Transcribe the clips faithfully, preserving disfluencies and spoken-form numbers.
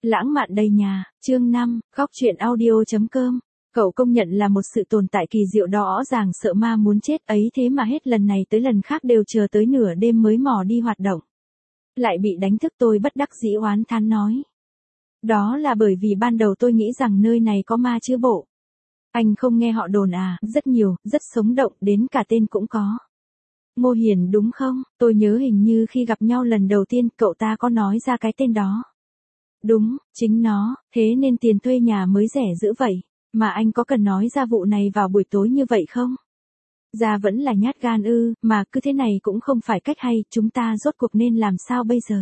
Lãng mạn đầy nhà, chương năm, góc truyện audio.com. Cậu công nhận là một sự tồn tại kỳ diệu đó, rõ ràng sợ ma muốn chết ấy, thế mà hết lần này tới lần khác đều chờ tới nửa đêm mới mò đi hoạt động. Lại bị đánh thức, tôi bất đắc dĩ oán thán nói. Đó là bởi vì ban đầu tôi nghĩ rằng nơi này có ma chứ bộ. Anh không nghe họ đồn à, rất nhiều, rất sống động, đến cả tên cũng có. Ngô Hiền đúng không? Tôi nhớ hình như khi gặp nhau lần đầu tiên cậu ta có nói ra cái tên đó. Đúng, chính nó, thế nên tiền thuê nhà mới rẻ dữ vậy. Mà anh có cần nói ra vụ này vào buổi tối như vậy không? Ra vẫn là nhát gan ư, mà cứ thế này cũng không phải cách hay, chúng ta rốt cuộc nên làm sao bây giờ?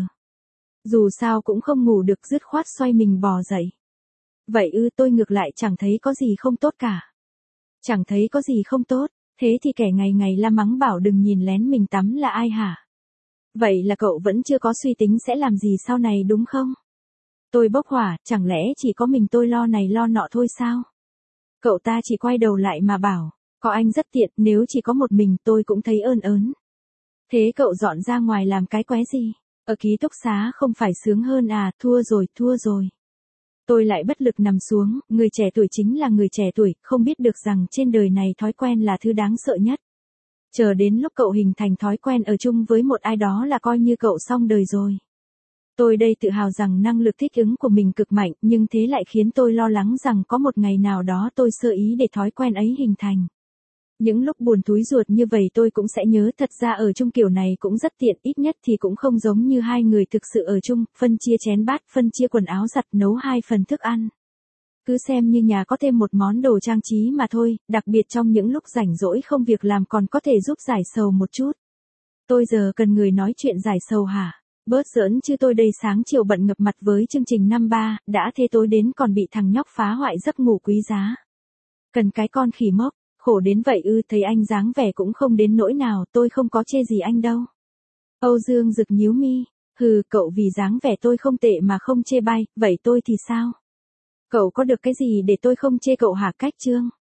Dù sao cũng không ngủ được, dứt khoát xoay mình bò dậy. Vậy ư, tôi ngược lại chẳng thấy có gì không tốt cả. Chẳng thấy có gì không tốt, thế thì kẻ ngày ngày la mắng bảo đừng nhìn lén mình tắm là ai hả? Vậy là cậu vẫn chưa có suy tính sẽ làm gì sau này đúng không? Tôi bốc hỏa, chẳng lẽ chỉ có mình tôi lo này lo nọ thôi sao? Cậu ta chỉ quay đầu lại mà bảo, có anh rất tiện, nếu chỉ có một mình tôi cũng thấy ơn ớn. Thế cậu dọn ra ngoài làm cái quái gì? Ở ký túc xá không phải sướng hơn à, thua rồi, thua rồi. Tôi lại bất lực nằm xuống, người trẻ tuổi chính là người trẻ tuổi, không biết được rằng trên đời này thói quen là thứ đáng sợ nhất. Chờ đến lúc cậu hình thành thói quen ở chung với một ai đó là coi như cậu xong đời rồi. Tôi đây tự hào rằng năng lực thích ứng của mình cực mạnh, nhưng thế lại khiến tôi lo lắng rằng có một ngày nào đó tôi sơ ý để thói quen ấy hình thành. Những lúc buồn túi ruột như vậy tôi cũng sẽ nhớ thật ra ở chung kiểu này cũng rất tiện, ít nhất thì cũng không giống như hai người thực sự ở chung, phân chia chén bát, phân chia quần áo giặt, nấu hai phần thức ăn. Cứ xem như nhà có thêm một món đồ trang trí mà thôi, đặc biệt trong những lúc rảnh rỗi không việc làm còn có thể giúp giải sầu một chút. Tôi giờ cần người nói chuyện giải sầu hả? Bớt giỡn chứ tôi đây sáng chiều bận ngập mặt với chương trình năm ba, đã thế tối đến còn bị thằng nhóc phá hoại giấc ngủ quý giá. Cần cái con khỉ mốc, khổ đến vậy ư, thấy anh dáng vẻ cũng không đến nỗi nào, tôi không có chê gì anh đâu. Âu Dương Dực nhíu mi, hừ, cậu vì dáng vẻ tôi không tệ mà không chê bai, vậy tôi thì sao? Cậu có được cái gì để tôi không chê cậu hả? Cách chương